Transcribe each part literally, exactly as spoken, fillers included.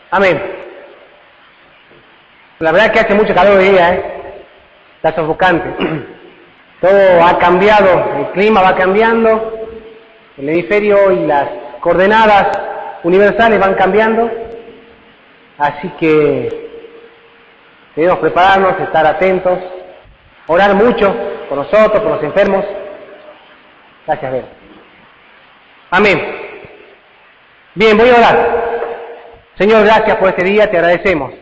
Amén. La verdad es que hace mucho calor hoy día, ¿eh? Está sofocante. Todo ha cambiado, el clima va cambiando, el hemisferio y las coordenadas universales van cambiando, así que debemos prepararnos, estar atentos, orar mucho por nosotros, por los enfermos. Gracias, Ben. Amén. Bien, voy a orar. Señor, gracias por este día, te agradecemos.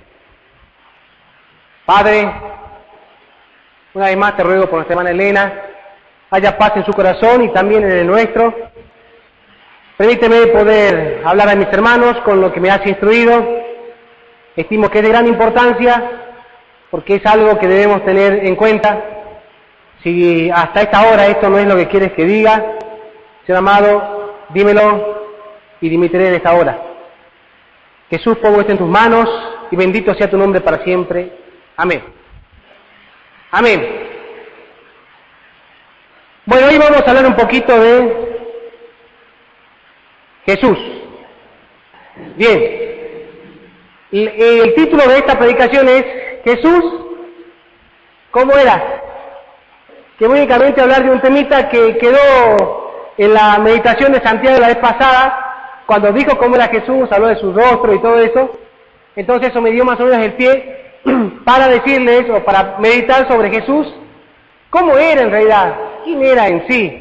Padre, una vez más te ruego por nuestra hermana Elena, haya paz en su corazón y también en el nuestro. Permíteme poder hablar a mis hermanos con lo que me has instruido. Estimo que es de gran importancia porque es algo que debemos tener en cuenta. Si hasta esta hora esto no es lo que quieres que diga, Señor amado, dímelo y dimitiré en esta hora. Jesús, pongo esto en tus manos y bendito sea tu nombre para siempre. Amén. Amén. Bueno, hoy vamos a hablar un poquito de Jesús. Bien. El, el título de esta predicación es Jesús, ¿cómo era? Que voy únicamente a hablar de un temita que quedó en la meditación de Santiago la vez pasada, cuando dijo cómo era Jesús, habló de su rostro y todo eso. Entonces eso me dio más o menos el pie para decirles, o para meditar sobre Jesús, cómo era en realidad, quién era en sí.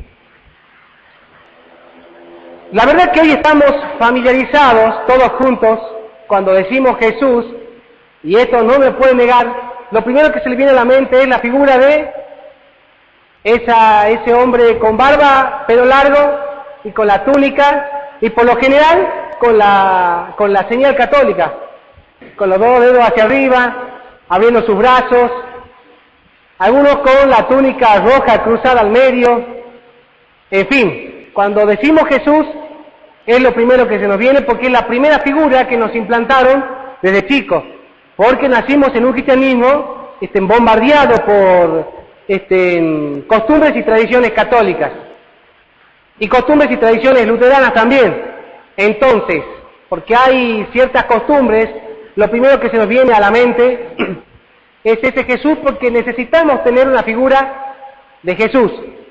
La verdad que hoy estamos familiarizados, todos juntos, cuando decimos Jesús, y esto no me puede negar, lo primero que se le viene a la mente es la figura de esa, ese hombre con barba, pelo largo, y con la túnica, y por lo general con la, con la señal católica, con los dos dedos hacia arriba, abriendo sus brazos, algunos con la túnica roja cruzada al medio. En fin, cuando decimos Jesús, es lo primero que se nos viene porque es la primera figura que nos implantaron desde chicos, porque nacimos en un cristianismo este, bombardeado por este, costumbres y tradiciones católicas, y costumbres y tradiciones luteranas también. Entonces, porque hay ciertas costumbres, lo primero que se nos viene a la mente es ese Jesús, porque necesitamos tener una figura de Jesús.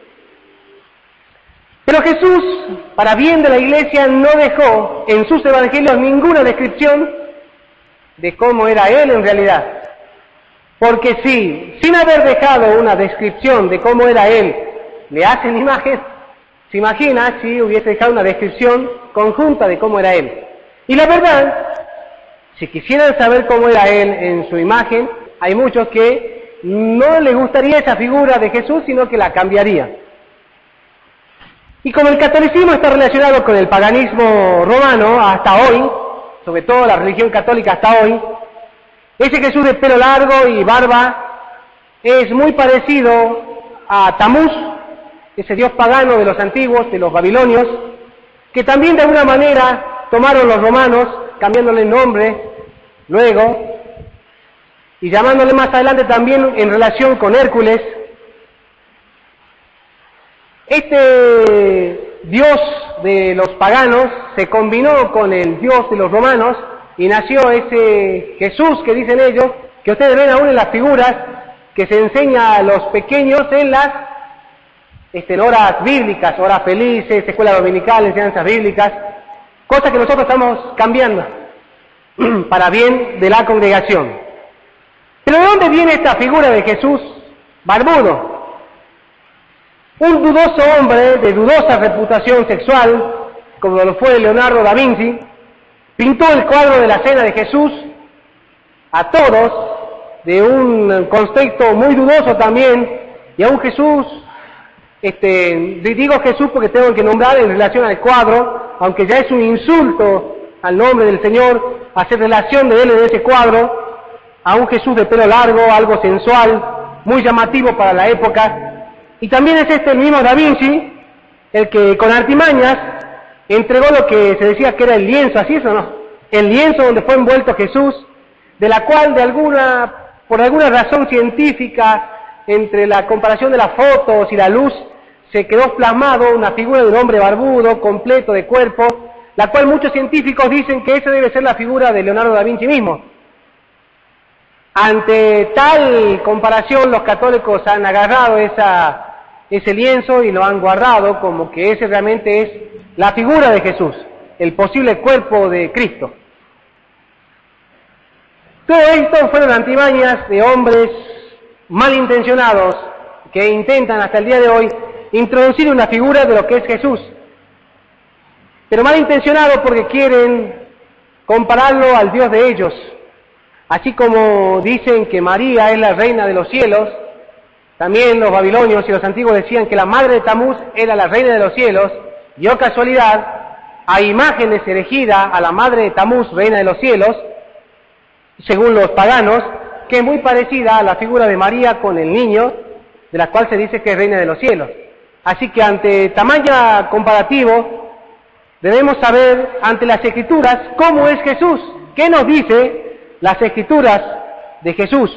Pero Jesús, para bien de la Iglesia, no dejó en sus evangelios ninguna descripción de cómo era Él en realidad. Porque si, sin haber dejado una descripción de cómo era Él, le hacen imagen, se imagina si hubiese dejado una descripción conjunta de cómo era Él. Y la verdad, si quisieran saber cómo era Él en su imagen, hay muchos que no les gustaría esa figura de Jesús, sino que la cambiaría. Y como el catolicismo está relacionado con el paganismo romano hasta hoy, sobre todo la religión católica hasta hoy, ese Jesús de pelo largo y barba es muy parecido a Tamuz, ese dios pagano de los antiguos, de los babilonios, que también de alguna manera tomaron los romanos, cambiándole el nombre luego, y llamándole más adelante también en relación con Hércules. Este dios de los paganos se combinó con el dios de los romanos y nació ese Jesús que dicen ellos, que ustedes ven aún en las figuras que se enseña a los pequeños en las este, horas bíblicas, horas felices, escuela dominical, enseñanzas bíblicas, cosas que nosotros estamos cambiando para bien de la congregación. Pero ¿de dónde viene esta figura de Jesús barbudo? Un dudoso hombre de dudosa reputación sexual, como lo fue Leonardo da Vinci, pintó el cuadro de la cena de Jesús a todos, de un contexto muy dudoso también, y a un Jesús, este, digo Jesús porque tengo que nombrar en relación al cuadro, aunque ya es un insulto al nombre del Señor hacer relación de él en ese cuadro, a un Jesús de pelo largo, algo sensual, muy llamativo para la época. Y también es este mismo Da Vinci, el que con artimañas entregó lo que se decía que era el lienzo, ¿así es o no? El lienzo donde fue envuelto Jesús, de la cual de alguna, por alguna razón científica, entre la comparación de las fotos y la luz, se quedó plasmado una figura de un hombre barbudo, completo de cuerpo, la cual muchos científicos dicen que esa debe ser la figura de Leonardo da Vinci mismo. Ante tal comparación, los católicos han agarrado esa, ese lienzo y lo han guardado como que ese realmente es la figura de Jesús, el posible cuerpo de Cristo. Todo esto fueron antimañas de hombres malintencionados que intentan hasta el día de hoy introducir una figura de lo que es Jesús. Pero malintencionados porque quieren compararlo al Dios de ellos. Así como dicen que María es la reina de los cielos, también los babilonios y los antiguos decían que la madre de Tamuz era la reina de los cielos, y oh casualidad, hay imágenes erigidas a la madre de Tamuz, reina de los cielos, según los paganos, que es muy parecida a la figura de María con el niño, de la cual se dice que es reina de los cielos. Así que ante tamaño comparativo, debemos saber ante las Escrituras cómo es Jesús, qué nos dice las Escrituras de Jesús.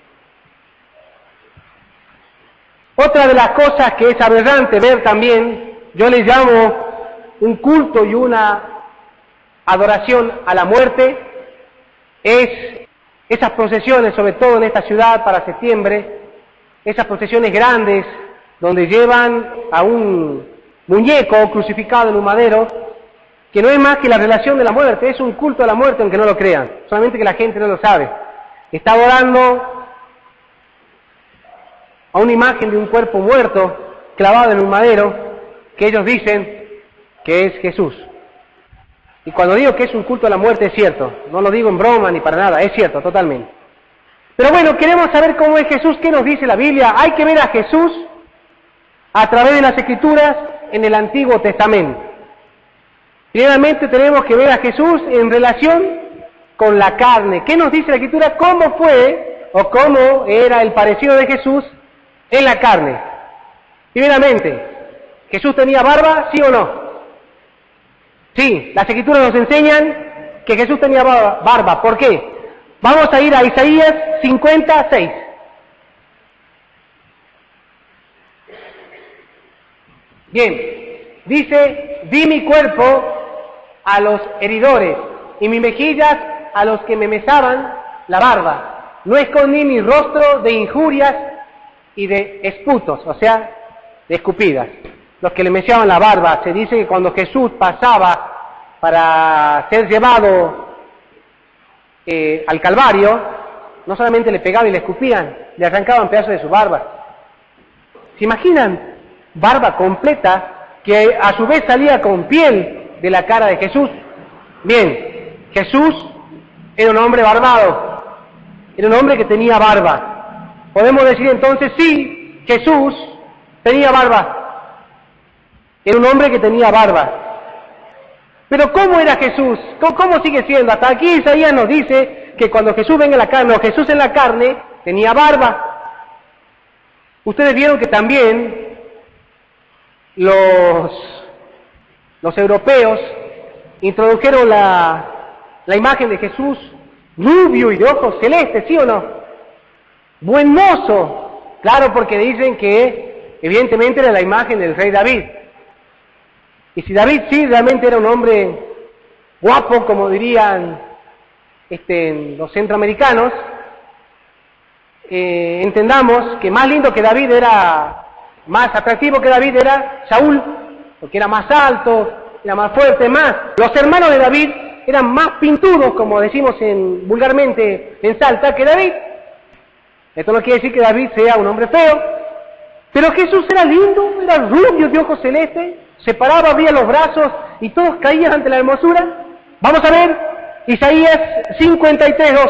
Otra de las cosas que es aberrante ver también, yo les llamo un culto y una adoración a la muerte, es esas procesiones, sobre todo en esta ciudad para septiembre, esas procesiones grandes donde llevan a un muñeco crucificado en un madero, que no es más que la relación de la muerte, es un culto a la muerte, aunque no lo crean, solamente que la gente no lo sabe. Está adorando a una imagen de un cuerpo muerto clavado en un madero, que ellos dicen que es Jesús. Y cuando digo que es un culto a la muerte es cierto, no lo digo en broma ni para nada, es cierto, totalmente. Pero bueno, queremos saber cómo es Jesús, qué nos dice la Biblia. Hay que ver a Jesús a través de las Escrituras en el Antiguo Testamento. Primeramente tenemos que ver a Jesús en relación con la carne. ¿Qué nos dice la Escritura? ¿Cómo fue o cómo era el parecido de Jesús en la carne? Primeramente, ¿Jesús tenía barba, sí o no? Sí, las Escrituras nos enseñan que Jesús tenía barba. ¿Por qué? Vamos a ir a Isaías cincuenta y seis. Bien, dice, di mi cuerpo a los heridores y mis mejillas a los que me mesaban la barba. No escondí mi rostro de injurias y de esputos, o sea, de escupidas. Los que le mesaban la barba, se dice que cuando Jesús pasaba para ser llevado eh, al Calvario, no solamente le pegaban y le escupían, le arrancaban pedazos de su barba. ¿Se imaginan? Barba completa que a su vez salía con piel de la cara de Jesús. Bien, Jesús era un hombre barbado, era un hombre que tenía barba. Podemos decir entonces, sí, Jesús tenía barba. Era un hombre que tenía barba. Pero ¿cómo era Jesús? ¿Cómo, cómo sigue siendo? Hasta aquí Isaías nos dice que cuando Jesús venga en la carne, o Jesús en la carne, tenía barba. Ustedes vieron que también los, los europeos introdujeron la, la imagen de Jesús rubio y de ojos celestes, ¿sí o no? Buen mozo. Claro, porque dicen que evidentemente era la imagen del rey David. Y si David sí realmente era un hombre guapo, como dirían este, los centroamericanos, eh, entendamos que más lindo que David era, más atractivo que David era Saúl, porque era más alto, era más fuerte, más. Los hermanos de David eran más pintudos, como decimos en, vulgarmente en Salta, que David. Esto no quiere decir que David sea un hombre feo, pero Jesús era lindo, era rubio de ojos celestes, se paraba, abría los brazos y todos caían ante la hermosura. Vamos a ver Isaías cincuenta y tres, dos.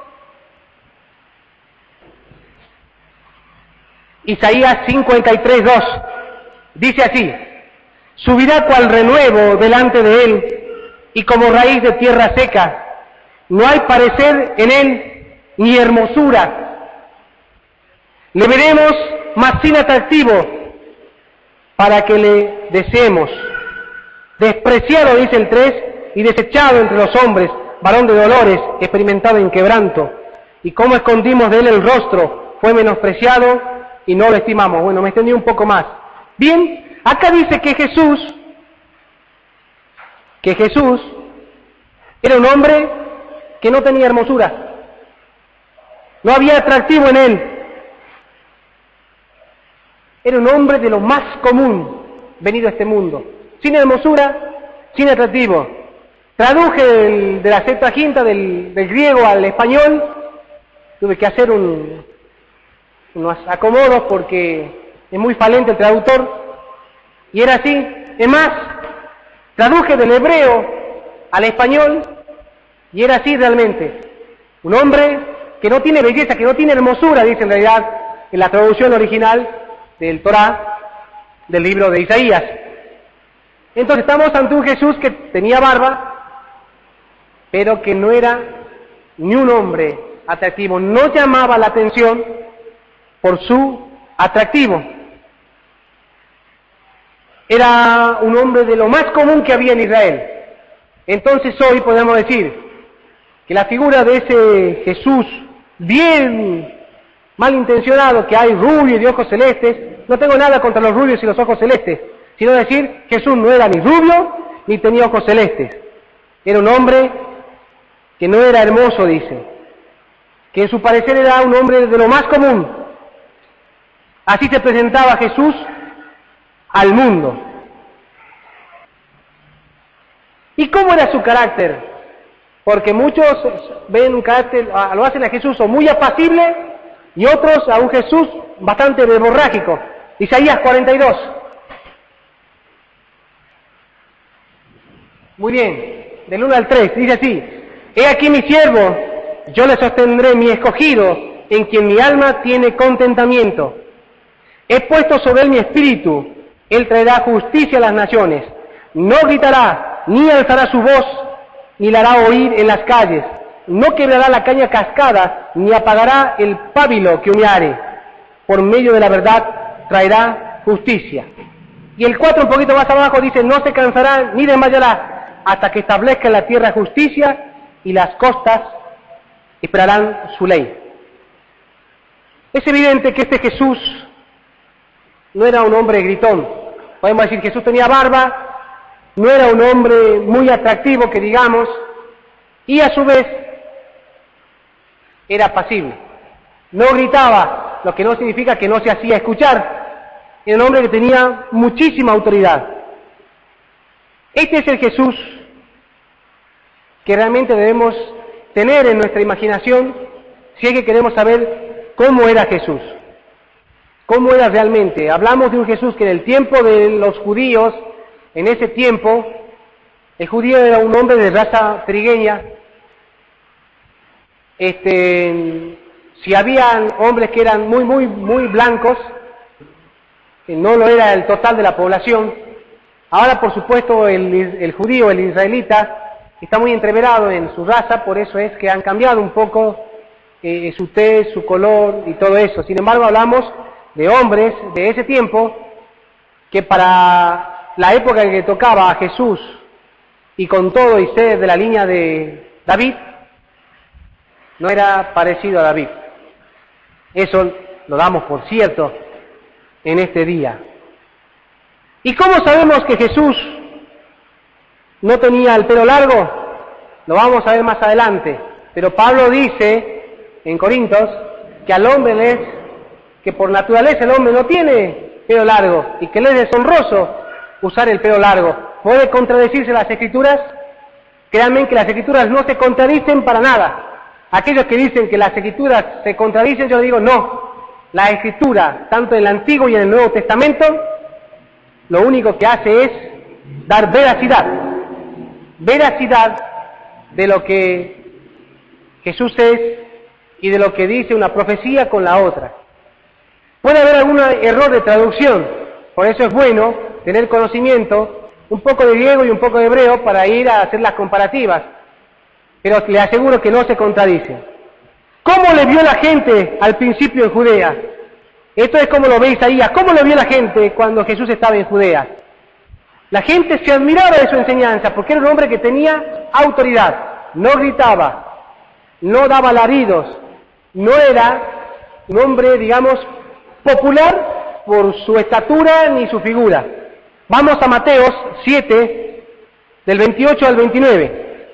Isaías cincuenta y tres, dos. Dice así: subirá cual renuevo delante de él y como raíz de tierra seca. No hay parecer en él ni hermosura. Le veremos más sin atractivo para que le deseemos. Despreciado, dice el tres, y desechado entre los hombres, varón de dolores, experimentado en quebranto. Y cómo escondimos de él el rostro, fue menospreciado y no lo estimamos. Bueno, me extendí un poco más. Bien, acá dice que Jesús, que Jesús era un hombre que no tenía hermosura. No había atractivo en él. Era un hombre de lo más común venido a este mundo. Sin hermosura, sin atractivo. Traduje del, de la Septuaginta, del, del griego al español. Tuve que hacer un, unos acomodos porque es muy falente el traductor. Y era así. Es más, traduje del hebreo al español y era así realmente. Un hombre que no tiene belleza, que no tiene hermosura, dice en realidad en la traducción original del Torá, del libro de Isaías. Entonces estamos ante un Jesús que tenía barba, pero que no era ni un hombre atractivo, no llamaba la atención por su atractivo. Era un hombre de lo más común que había en Israel. Entonces hoy podemos decir que la figura de ese Jesús bien malintencionado que hay, rubio y de ojos celestes, no tengo nada contra los rubios y los ojos celestes, sino decir Jesús no era ni rubio ni tenía ojos celestes. Era un hombre que no era hermoso, dice, que en su parecer era un hombre de lo más común. Así se presentaba Jesús al mundo. ¿Y cómo era su carácter? Porque muchos ven un carácter, lo hacen a Jesús o muy apacible y otros a un Jesús bastante verborrágico. Isaías cuarenta y dos. Muy bien, del uno al tres, dice así: He aquí mi siervo, yo le sostendré, mi escogido, en quien mi alma tiene contentamiento. He puesto sobre él mi espíritu, él traerá justicia a las naciones. No gritará, ni alzará su voz, ni la hará oír en las calles. No quebrará la caña cascada, ni apagará el pábilo que humeare. Por medio de la verdad traerá justicia. Y el cuatro, un poquito más abajo, dice: No se cansará ni desmayará hasta que establezca en la tierra justicia, y las costas esperarán su ley. Es evidente que este Jesús no era un hombre gritón. Podemos decir que Jesús tenía barba, no era un hombre muy atractivo, que digamos, y a su vez era pasible. No gritaba, lo que no significa que no se hacía escuchar. Era un hombre que tenía muchísima autoridad. Este es el Jesús que realmente debemos tener en nuestra imaginación si es que queremos saber cómo era Jesús. ¿Cómo era realmente? Hablamos de un Jesús que en el tiempo de los judíos, en ese tiempo, el judío era un hombre de raza trigueña. Este, si habían hombres que eran muy, muy, muy blancos, no lo era el total de la población. Ahora, por supuesto, el, el judío, el israelita, está muy entreverado en su raza, por eso es que han cambiado un poco eh, su tez, su color y todo eso. Sin embargo, hablamos de hombres de ese tiempo que para la época en que tocaba a Jesús y con todo y ser de la línea de David, no era parecido a David. Eso lo damos por cierto en este día. ¿Y cómo sabemos que Jesús no tenía el pelo largo? Lo vamos a ver más adelante. Pero Pablo dice en Corintios que al hombre le es, que por naturaleza el hombre no tiene pelo largo y que le es deshonroso usar el pelo largo. ¿Puede contradecirse las Escrituras? Créanme que las Escrituras no se contradicen para nada. Aquellos que dicen que las Escrituras se contradicen, yo digo no. La Escritura, tanto en el Antiguo y en el Nuevo Testamento, lo único que hace es dar veracidad. Veracidad de lo que Jesús es y de lo que dice una profecía con la otra. Puede haber algún error de traducción, por eso es bueno tener conocimiento, un poco de griego y un poco de hebreo para ir a hacer las comparativas, pero le aseguro que no se contradicen. ¿Cómo le vio la gente al principio en Judea? Esto es como lo ve Isaías. ¿Cómo le vio la gente cuando Jesús estaba en Judea? La gente se admiraba de su enseñanza porque era un hombre que tenía autoridad, no gritaba, no daba alaridos, no era un hombre, digamos, popular por su estatura ni su figura. Vamos a Mateos siete, del veintiocho al veintinueve.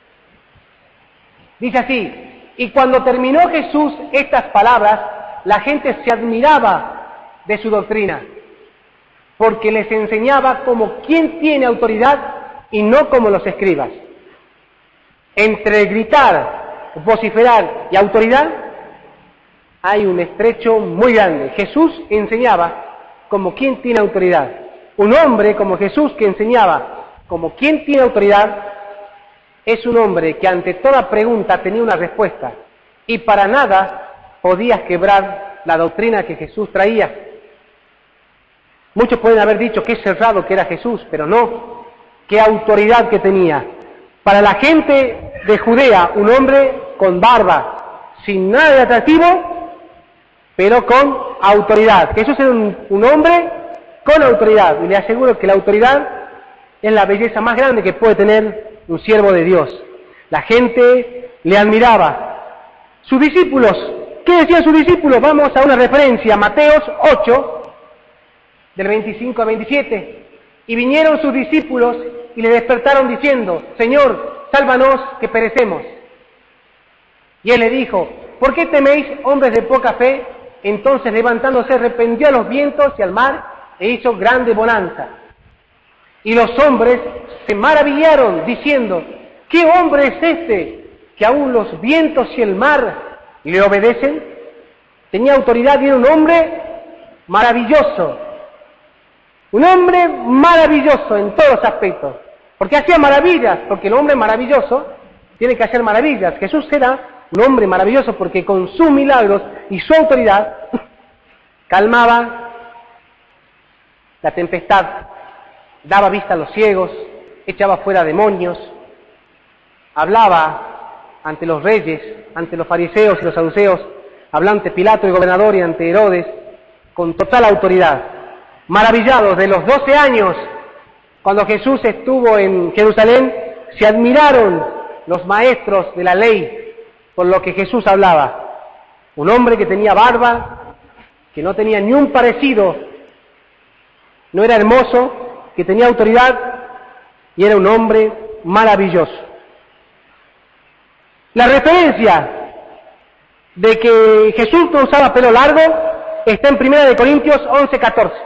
Dice así: y cuando terminó Jesús estas palabras, la gente se admiraba de su doctrina, porque les enseñaba como quien tiene autoridad y no como los escribas. Entre gritar, vociferar y autoridad hay un estrecho muy grande. Jesús enseñaba como quien tiene autoridad. Un hombre como Jesús, que enseñaba como quien tiene autoridad, es un hombre que ante toda pregunta tenía una respuesta y para nada podías quebrar la doctrina que Jesús traía. Muchos pueden haber dicho qué cerrado que era Jesús, pero no, qué autoridad que tenía. Para la gente de Judea, un hombre con barba, sin nada de atractivo, pero con autoridad. Jesús era un, un hombre con autoridad, y le aseguro que la autoridad es la belleza más grande que puede tener un siervo de Dios. La gente le admiraba. Sus discípulos, ¿qué decían sus discípulos? Vamos a una referencia, Mateos ocho, del veinticinco al veintisiete. Y vinieron sus discípulos y le despertaron diciendo: Señor, sálvanos que perecemos. Y él le dijo: ¿por qué teméis, hombres de poca fe? Entonces levantándose reprendió a los vientos y al mar e hizo grande bonanza. Y los hombres se maravillaron diciendo: ¿qué hombre es este que aún los vientos y el mar le obedecen? Tenía autoridad y era un hombre maravilloso. Un hombre maravilloso en todos los aspectos. Porque hacía maravillas, porque el hombre maravilloso tiene que hacer maravillas. Jesús era un hombre maravilloso porque con sus milagros y su autoridad calmaba la tempestad, daba vista a los ciegos, echaba fuera demonios, hablaba ante los reyes, ante los fariseos y los saduceos, hablaba ante Pilato, el gobernador, y ante Herodes, con total autoridad. Maravillados de los doce años, cuando Jesús estuvo en Jerusalén, se admiraron los maestros de la ley por lo que Jesús hablaba. Un hombre que tenía barba, que no tenía ni un parecido, no era hermoso, que tenía autoridad y era un hombre maravilloso. La referencia de que Jesús no usaba pelo largo está en primera de Corintios once, catorce.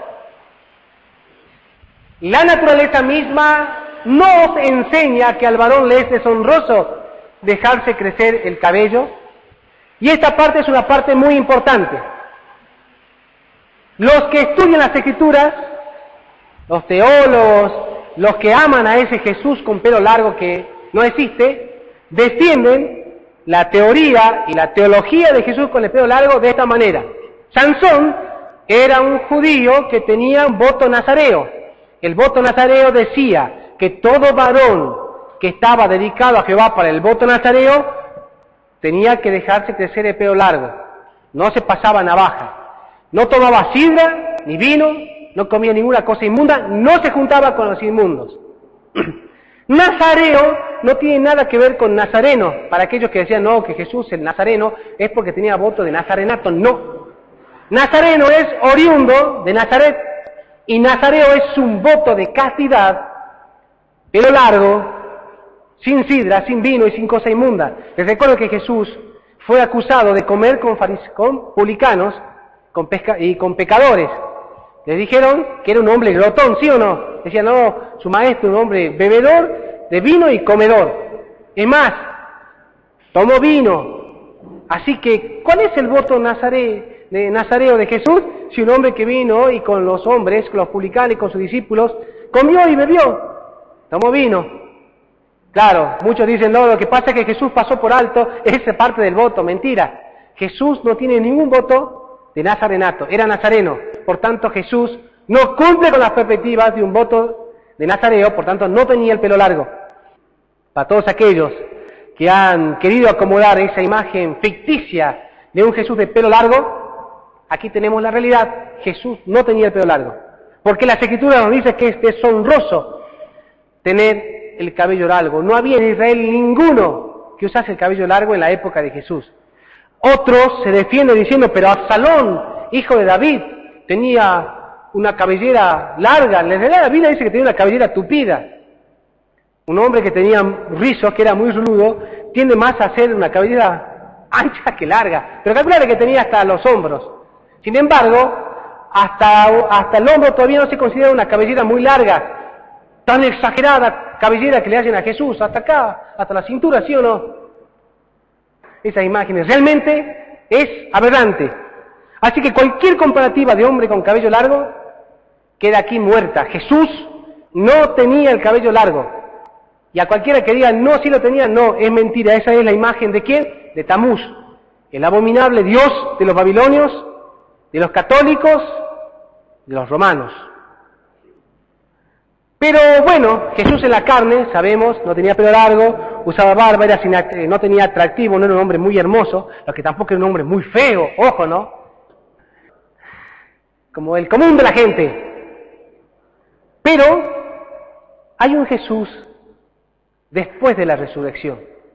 La naturaleza misma nos enseña que al varón le es deshonroso dejarse crecer el cabello, y esta parte es una parte muy importante. Los que estudian las Escrituras, los teólogos, los que aman a ese Jesús con pelo largo que no existe, defienden la teoría y la teología de Jesús con el pelo largo de esta manera. Sansón era un judío que tenía un voto nazareo. El voto nazareo decía que todo varón que estaba dedicado a Jehová para el voto nazareo tenía que dejarse crecer el pelo largo. No se pasaba navaja. No tomaba sidra ni vino, no comía ninguna cosa inmunda, no se juntaba con los inmundos. Nazareo no tiene nada que ver con nazareno. Para aquellos que decían, no, que Jesús, el nazareno, es porque tenía voto de nazarenato. No. Nazareno es oriundo de Nazaret, y nazareo es un voto de castidad, pelo largo, sin sidra, sin vino y sin cosa inmunda. Les recuerdo que Jesús fue acusado de comer con, farise- con publicanos con pesca- y con pecadores. Les dijeron que era un hombre glotón, ¿sí o no? Decían, no, su maestro, un hombre bebedor de vino y comedor. Es más, tomó vino. Así que, ¿cuál es el voto nazare, de nazareo de Jesús? Si un hombre que vino y con los hombres, con los publicanos y con sus discípulos, comió y bebió, tomó vino. Claro, muchos dicen, no, lo que pasa es que Jesús pasó por alto esa parte del voto. Mentira. Jesús no tiene ningún voto de nazarenato, era nazareno. Por tanto, Jesús no cumple con las perspectivas de un voto de nazareo, por tanto, no tenía el pelo largo. Para todos aquellos que han querido acomodar esa imagen ficticia de un Jesús de pelo largo, aquí tenemos la realidad. Jesús no tenía el pelo largo. Porque la Escritura nos dice que es deshonroso tener el cabello largo. No había en Israel ninguno que usase el cabello largo en la época de Jesús. Otros se defienden diciendo, pero Absalón, hijo de David, tenía una cabellera larga. En realidad la Biblia dice que tenía una cabellera tupida. Un hombre que tenía rizos, que era muy rudo, tiende más a ser una cabellera ancha que larga. Pero calculale que tenía hasta los hombros. Sin embargo, hasta, hasta el hombro todavía no se considera una cabellera muy larga, tan exagerada cabellera que le hacen a Jesús, hasta acá, hasta la cintura, ¿sí o no? Esas imágenes realmente es aberrante. Así que cualquier comparativa de hombre con cabello largo queda aquí muerta. Jesús no tenía el cabello largo. Y a cualquiera que diga, no, sí lo tenía, no, es mentira. Esa es la imagen de ¿quién? De Tamuz, el abominable dios de los babilonios, de los católicos, de los romanos. Pero bueno, Jesús en la carne, sabemos, no tenía pelo largo, usaba barba, era sin, no tenía atractivo, no era un hombre muy hermoso, lo que tampoco era un hombre muy feo, ojo, ¿no? Como el común de la gente. Pero hay un Jesús después de la resurrección.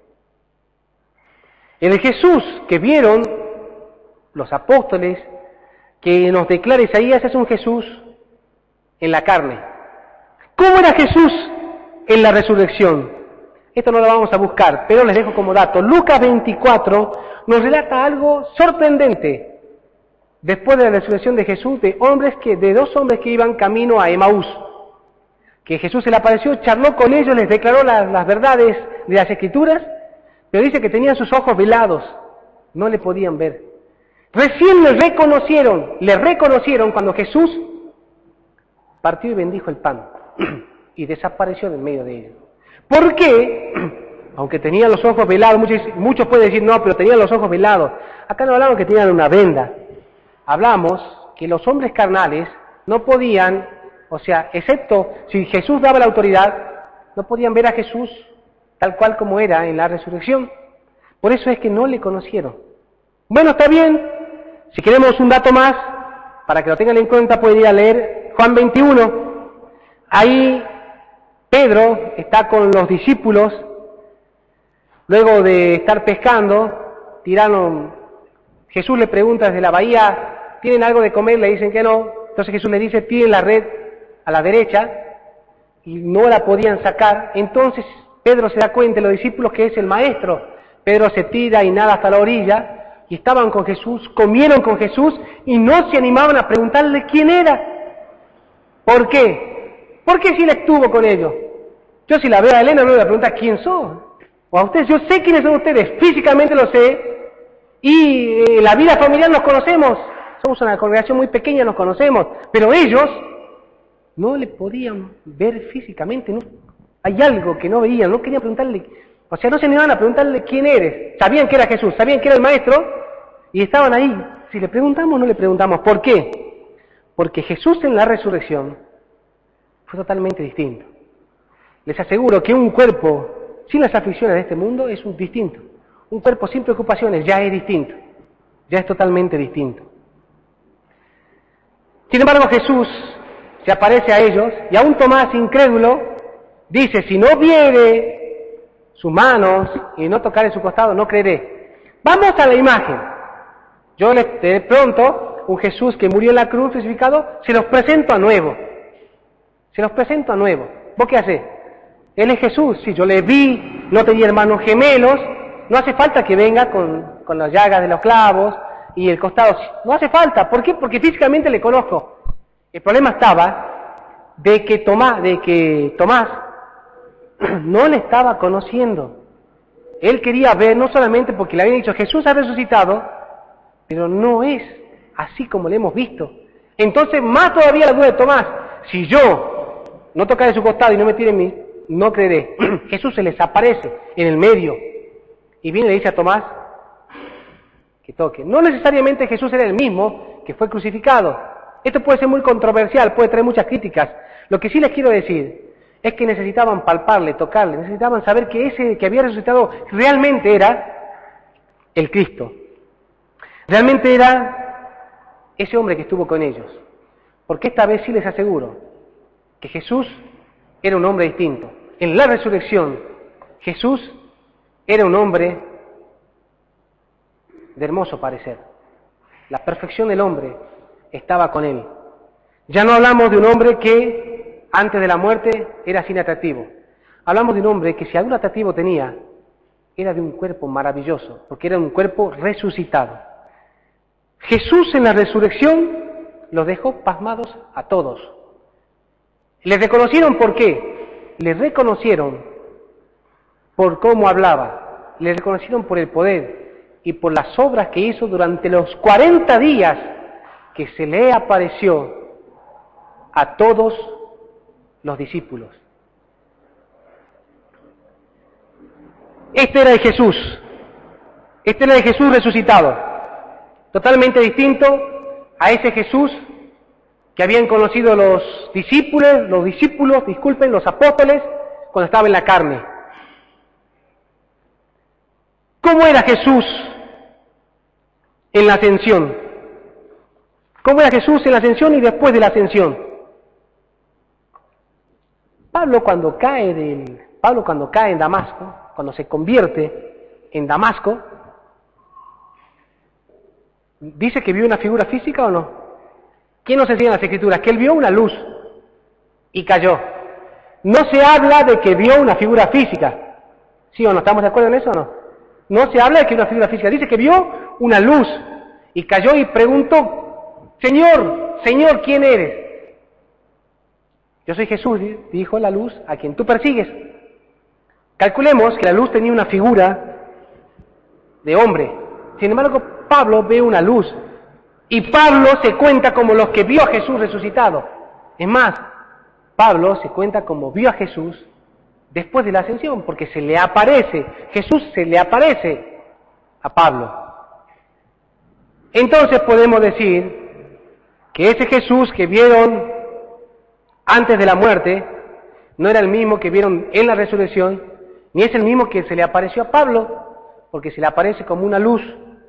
El Jesús que vieron los apóstoles, que nos declara Isaías, es un Jesús en la carne. ¿Cómo era Jesús en la resurrección? Esto no lo vamos a buscar, pero les dejo como dato. Lucas veinticuatro nos relata algo sorprendente después de la resurrección de Jesús, de hombres que, de dos hombres que iban camino a Emaús, que Jesús se le apareció, charló con ellos, les declaró las, las verdades de las Escrituras, pero dice que tenían sus ojos velados, no le podían ver. Recién le reconocieron, le reconocieron cuando Jesús partió y bendijo el pan y desapareció en medio de ellos. ¿Por qué? Aunque tenían los ojos velados, muchos, muchos pueden decir no, pero tenían los ojos velados. Acá no hablamos que tenían una venda. Hablamos que los hombres carnales no podían, o sea, excepto si Jesús daba la autoridad, no podían ver a Jesús tal cual como era en la resurrección. Por eso es que no le conocieron. Bueno, está bien. Si queremos un dato más, para que lo tengan en cuenta, pueden ir a leer Juan veintiuno. Ahí Pedro está con los discípulos, luego de estar pescando, tiraron, Jesús le pregunta desde la bahía, ¿tienen algo de comer? Le dicen que no. Entonces Jesús le dice, tiren la red a la derecha, y no la podían sacar. Entonces Pedro se da cuenta, los discípulos, que es el maestro. Pedro se tira y nada hasta la orilla, y estaban con Jesús, comieron con Jesús, y no se animaban a preguntarle quién era. ¿Por qué? ¿Por qué si él estuvo con ellos? Yo si la veo a Elena no le voy a preguntar quién son. O a ustedes, yo sé quiénes son ustedes, físicamente lo sé, y en la vida familiar nos conocemos, somos una congregación muy pequeña, nos conocemos, pero ellos no le podían ver físicamente, ¿no? Hay algo que no veían, no querían preguntarle, o sea, no se animaban a preguntarle quién eres. Sabían que era Jesús, sabían que era el maestro, y estaban ahí. Si le preguntamos, no le preguntamos. ¿Por qué? Porque Jesús en la resurrección fue totalmente distinto. Les aseguro que un cuerpo sin las aflicciones de este mundo es un distinto. Un cuerpo sin preocupaciones ya es distinto, ya es totalmente distinto. Sin embargo, Jesús se aparece a ellos, y aún Tomás, incrédulo, dice, si no viere sus manos y no tocar en su costado, no creeré. Vamos a la imagen. Yo de pronto, un Jesús que murió en la cruz crucificado, se los presento a nuevo. Se los presento a nuevo. ¿Vos qué hacés? Él es Jesús. Si yo le vi, no tenía hermanos gemelos, no hace falta que venga con, con las llagas de los clavos y el costado. No hace falta. ¿Por qué? Porque físicamente le conozco. El problema estaba de que Tomás, de que Tomás no le estaba conociendo. Él quería ver, no solamente porque le habían dicho Jesús ha resucitado, pero no es así como le hemos visto. Entonces, más todavía la duda de Tomás, si yo no tocaré su costado y no me tire en mí, no creeré. Jesús se les aparece en el medio y viene y le dice a Tomás que toque. No necesariamente Jesús era el mismo que fue crucificado. Esto puede ser muy controversial, puede traer muchas críticas. Lo que sí les quiero decir es que necesitaban palparle, tocarle, necesitaban saber que ese que había resucitado realmente era el Cristo. Realmente era ese hombre que estuvo con ellos. Porque esta vez sí les aseguro que Jesús era un hombre distinto. En la resurrección, Jesús era un hombre de hermoso parecer. La perfección del hombre estaba con él. Ya no hablamos de un hombre que antes de la muerte era sin atractivo. hablamos de un hombre que si algún atractivo tenía, era de un cuerpo maravilloso, porque era un cuerpo resucitado. Jesús en la resurrección los dejó pasmados a todos. ¿Les reconocieron por qué? Les reconocieron por cómo hablaba, les reconocieron por el poder y por las obras que hizo durante los cuarenta días que se le apareció a todos los discípulos. Este era el Jesús, este era el Jesús resucitado, totalmente distinto a ese Jesús que habían conocido los discípulos, los discípulos, disculpen, los apóstoles, cuando estaba en la carne. ¿Cómo era Jesús en la ascensión? ¿Cómo era Jesús en la ascensión y después de la ascensión? Pablo cuando cae del, Pablo cuando cae en Damasco, cuando se convierte en Damasco, ¿dice que vio una figura física o no? ¿Quién nos enseña en las Escrituras? Que él vio una luz y cayó. No se habla de que vio una figura física. ¿Sí o no? ¿Estamos de acuerdo en eso o no? No se habla de que vio una figura física. Dice que vio una luz y cayó y preguntó, Señor, Señor, ¿quién eres? Yo soy Jesús, dijo la luz, a quien tú persigues. Calculemos que la luz tenía una figura de hombre. Sin embargo, Pablo ve una luz. Y Pablo se cuenta como los que vio a Jesús resucitado. Es más, Pablo se cuenta como vio a Jesús después de la ascensión, porque se le aparece, Jesús se le aparece a Pablo. Entonces podemos decir que ese Jesús que vieron antes de la muerte no era el mismo que vieron en la resurrección, ni es el mismo que se le apareció a Pablo, porque se le aparece como una luz.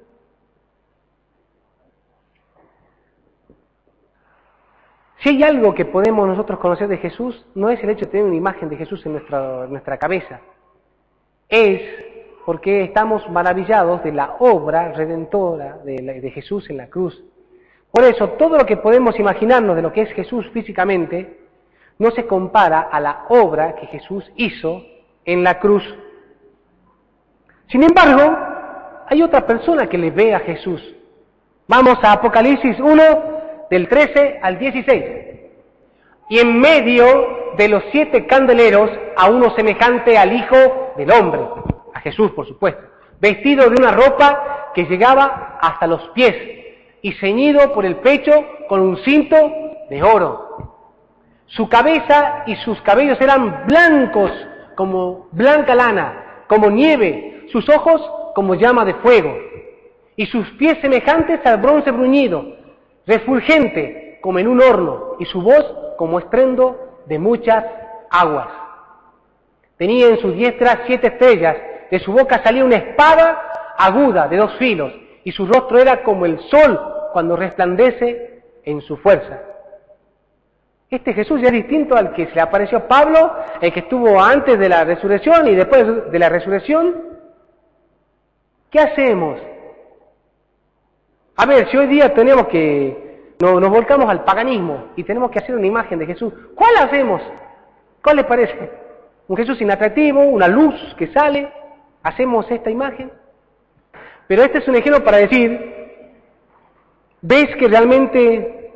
Si hay algo que podemos nosotros conocer de Jesús, no es el hecho de tener una imagen de Jesús en nuestra, en nuestra cabeza. Es porque estamos maravillados de la obra redentora de, la, de Jesús en la cruz. Por eso, todo lo que podemos imaginarnos de lo que es Jesús físicamente, no se compara a la obra que Jesús hizo en la cruz. Sin embargo, hay otra persona que le ve a Jesús. Vamos a Apocalipsis uno, del trece al dieciséis. Y en medio de los siete candeleros, a uno semejante al Hijo del Hombre, a Jesús por supuesto, vestido de una ropa que llegaba hasta los pies y ceñido por el pecho con un cinto de oro. Su cabeza y sus cabellos eran blancos como blanca lana, como nieve, sus ojos como llama de fuego, y sus pies semejantes al bronce bruñido, refulgente como en un horno, y su voz como estruendo de muchas aguas. Tenía en su diestra siete estrellas, de su boca salía una espada aguda de dos filos, y su rostro era como el sol cuando resplandece en su fuerza. Este Jesús ya es distinto al que se le apareció a Pablo, el que estuvo antes de la resurrección y después de la resurrección. ¿Qué hacemos? A ver, si hoy día tenemos que, nos, nos volcamos al paganismo y tenemos que hacer una imagen de Jesús, ¿cuál hacemos? ¿Cuál les parece? ¿Un Jesús inatractivo, una luz que sale? ¿Hacemos esta imagen? Pero este es un ejemplo para decir, ¿ves que realmente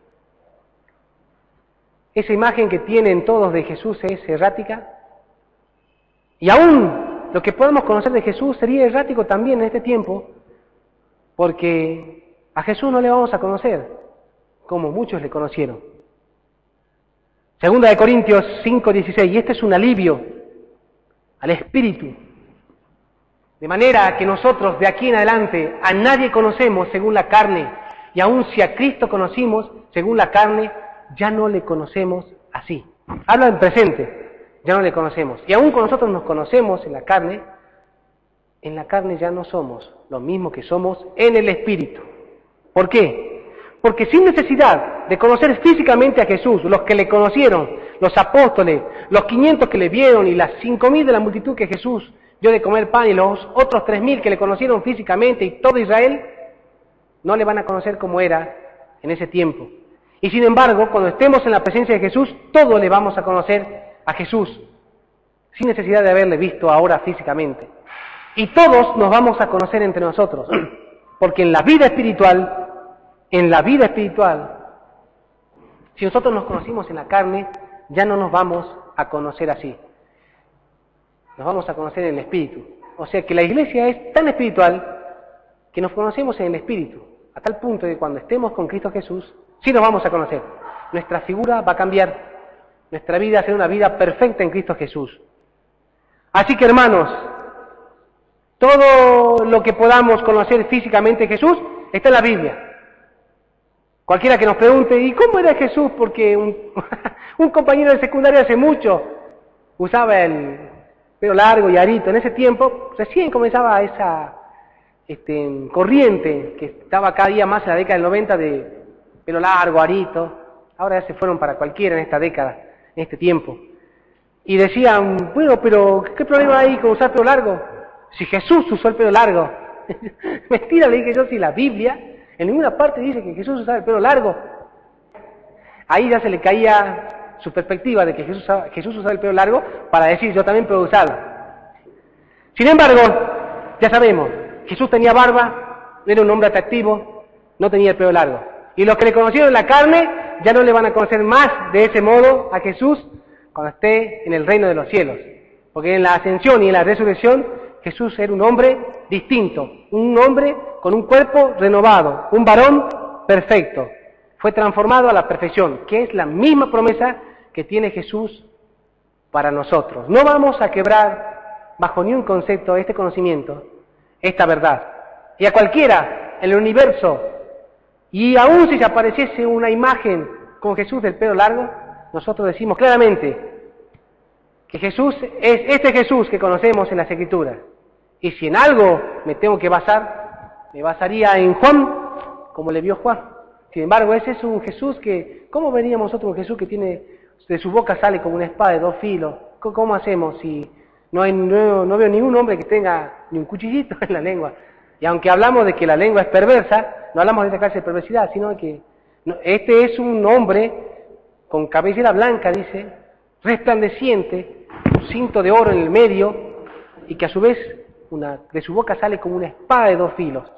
esa imagen que tienen todos de Jesús es errática? Y aún lo que podemos conocer de Jesús sería errático también en este tiempo, porque a Jesús no le vamos a conocer como muchos le conocieron. Segunda de Corintios cinco dieciséis, y este es un alivio al Espíritu, de manera que nosotros de aquí en adelante a nadie conocemos según la carne, y aun si a Cristo conocimos según la carne, ya no le conocemos así. Habla en presente, ya no le conocemos. Y aun cuando nosotros nos conocemos en la carne, en la carne ya no somos lo mismo que somos en el Espíritu. ¿Por qué? Porque sin necesidad de conocer físicamente a Jesús, los que le conocieron, los apóstoles, los quinientos que le vieron y las cinco mil de la multitud que Jesús dio de comer pan y los otros tres mil que le conocieron físicamente y todo Israel, no le van a conocer como era en ese tiempo. Y sin embargo, cuando estemos en la presencia de Jesús, todos le vamos a conocer a Jesús. sin necesidad de haberle visto ahora físicamente. Y todos nos vamos a conocer entre nosotros, porque en la vida espiritual, en la vida espiritual, si nosotros nos conocimos en la carne, ya no nos vamos a conocer así. Nos vamos a conocer en el espíritu. O sea que la iglesia es tan espiritual que nos conocemos en el espíritu, a tal punto que cuando estemos con Cristo Jesús, sí nos vamos a conocer. Nuestra figura va a cambiar, nuestra vida será una vida perfecta en Cristo Jesús. Así que hermanos, todo lo que podamos conocer físicamente de Jesús está en la Biblia. Cualquiera que nos pregunte, ¿y cómo era Jesús? Porque un, un compañero de secundaria hace mucho usaba el pelo largo y arito. En ese tiempo recién comenzaba esa este, corriente que estaba cada día más en la década del noventa de pelo largo, arito. Ahora ya se fueron para cualquiera en esta década, en este tiempo. Y decían, bueno, pero ¿qué problema hay con usar pelo largo? Si Jesús usó el pelo largo. Mentira, le dije yo, si la Biblia en ninguna parte dice que Jesús usaba el pelo largo. Ahí ya se le caía su perspectiva de que Jesús usaba, Jesús usaba el pelo largo para decir, yo también puedo usarlo. Sin embargo, ya sabemos, Jesús tenía barba, era un hombre atractivo, no tenía el pelo largo. Y los que le conocieron en la carne ya no le van a conocer más de ese modo a Jesús cuando esté en el reino de los cielos. Porque en la ascensión y en la resurrección Jesús era un hombre distinto, un hombre con un cuerpo renovado, un varón perfecto. Fue transformado a la perfección, que es la misma promesa que tiene Jesús para nosotros. No vamos a quebrar bajo ni un concepto este conocimiento, esta verdad. Y a cualquiera en el universo, y aún si se apareciese una imagen con Jesús del pelo largo, nosotros decimos claramente que Jesús es este Jesús que conocemos en las Escrituras. Y si en algo me tengo que basar, me basaría en Juan, como le vio Juan. Sin embargo, ese es un Jesús que, ¿cómo veríamos nosotros un Jesús que tiene, de su boca sale como una espada de dos filos? ¿Cómo hacemos si no, hay, no, no veo ningún hombre que tenga ni un cuchillito en la lengua? Y aunque hablamos de que la lengua es perversa, no hablamos de esa clase de perversidad, sino que no, este es un hombre con cabellera blanca, dice, resplandeciente, un cinto de oro en el medio, y que a su vez una, de su boca sale como una espada de dos filos.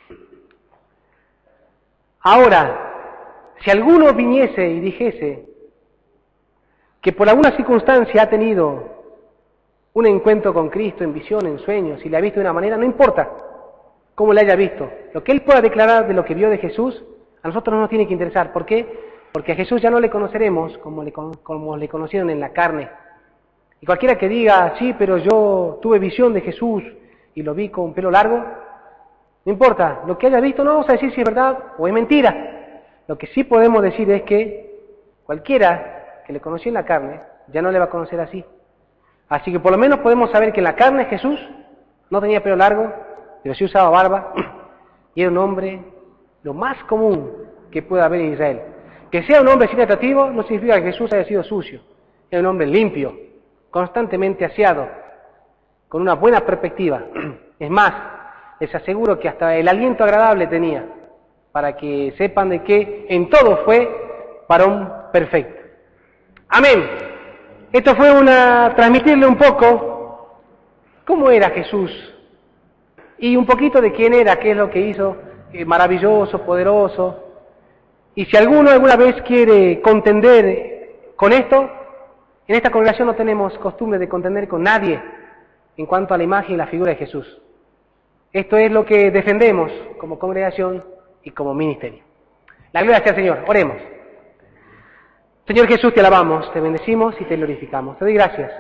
Ahora, si alguno viniese y dijese que por alguna circunstancia ha tenido un encuentro con Cristo en visión, en sueños, y le ha visto de una manera, no importa cómo le haya visto. Lo que él pueda declarar de lo que vio de Jesús, a nosotros no nos tiene que interesar. ¿Por qué? Porque a Jesús ya no le conoceremos como le, como le conocieron en la carne. Y cualquiera que diga, sí, pero yo tuve visión de Jesús y lo vi con pelo largo, no importa, lo que haya visto no vamos a decir si es verdad o es mentira. Lo que sí podemos decir es que cualquiera que le conoció en la carne ya no le va a conocer así. Así que por lo menos podemos saber que en la carne Jesús no tenía pelo largo, pero sí usaba barba y era un hombre lo más común que pueda haber en Israel. Que sea un hombre sin atractivo no significa que Jesús haya sido sucio. Era un hombre limpio, constantemente aseado, con una buena perspectiva. Es más, les aseguro que hasta el aliento agradable tenía, para que sepan de que en todo fue varón perfecto. Amén. Esto fue una, transmitirle un poco cómo era Jesús y un poquito de quién era, qué es lo que hizo, eh, maravilloso, poderoso. Y si alguno alguna vez quiere contender con esto, en esta congregación no tenemos costumbre de contender con nadie en cuanto a la imagen y la figura de Jesús. Esto es lo que defendemos como congregación y como ministerio. La gloria sea al Señor. Oremos. Señor Jesús, te alabamos, te bendecimos y te glorificamos. Te doy gracias.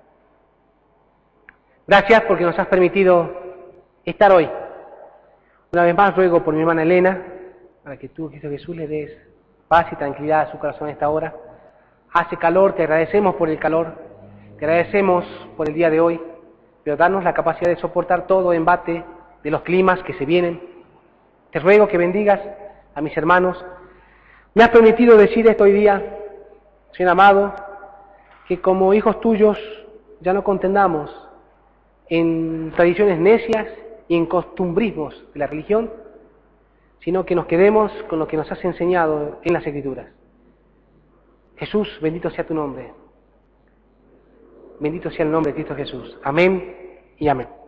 Gracias porque nos has permitido estar hoy. Una vez más ruego por mi hermana Elena, para que tú, Cristo Jesús, le des paz y tranquilidad a su corazón a esta hora. Hace calor, te agradecemos por el calor, te agradecemos por el día de hoy, pero danos la capacidad de soportar todo embate de los climas que se vienen. Te ruego que bendigas a mis hermanos. Me has permitido decir esto hoy día, Señor amado, que como hijos tuyos ya no contendamos en tradiciones necias y en costumbrismos de la religión, sino que nos quedemos con lo que nos has enseñado en las Escrituras. Jesús, bendito sea tu nombre. Bendito sea el nombre de Cristo Jesús. Amén y amén.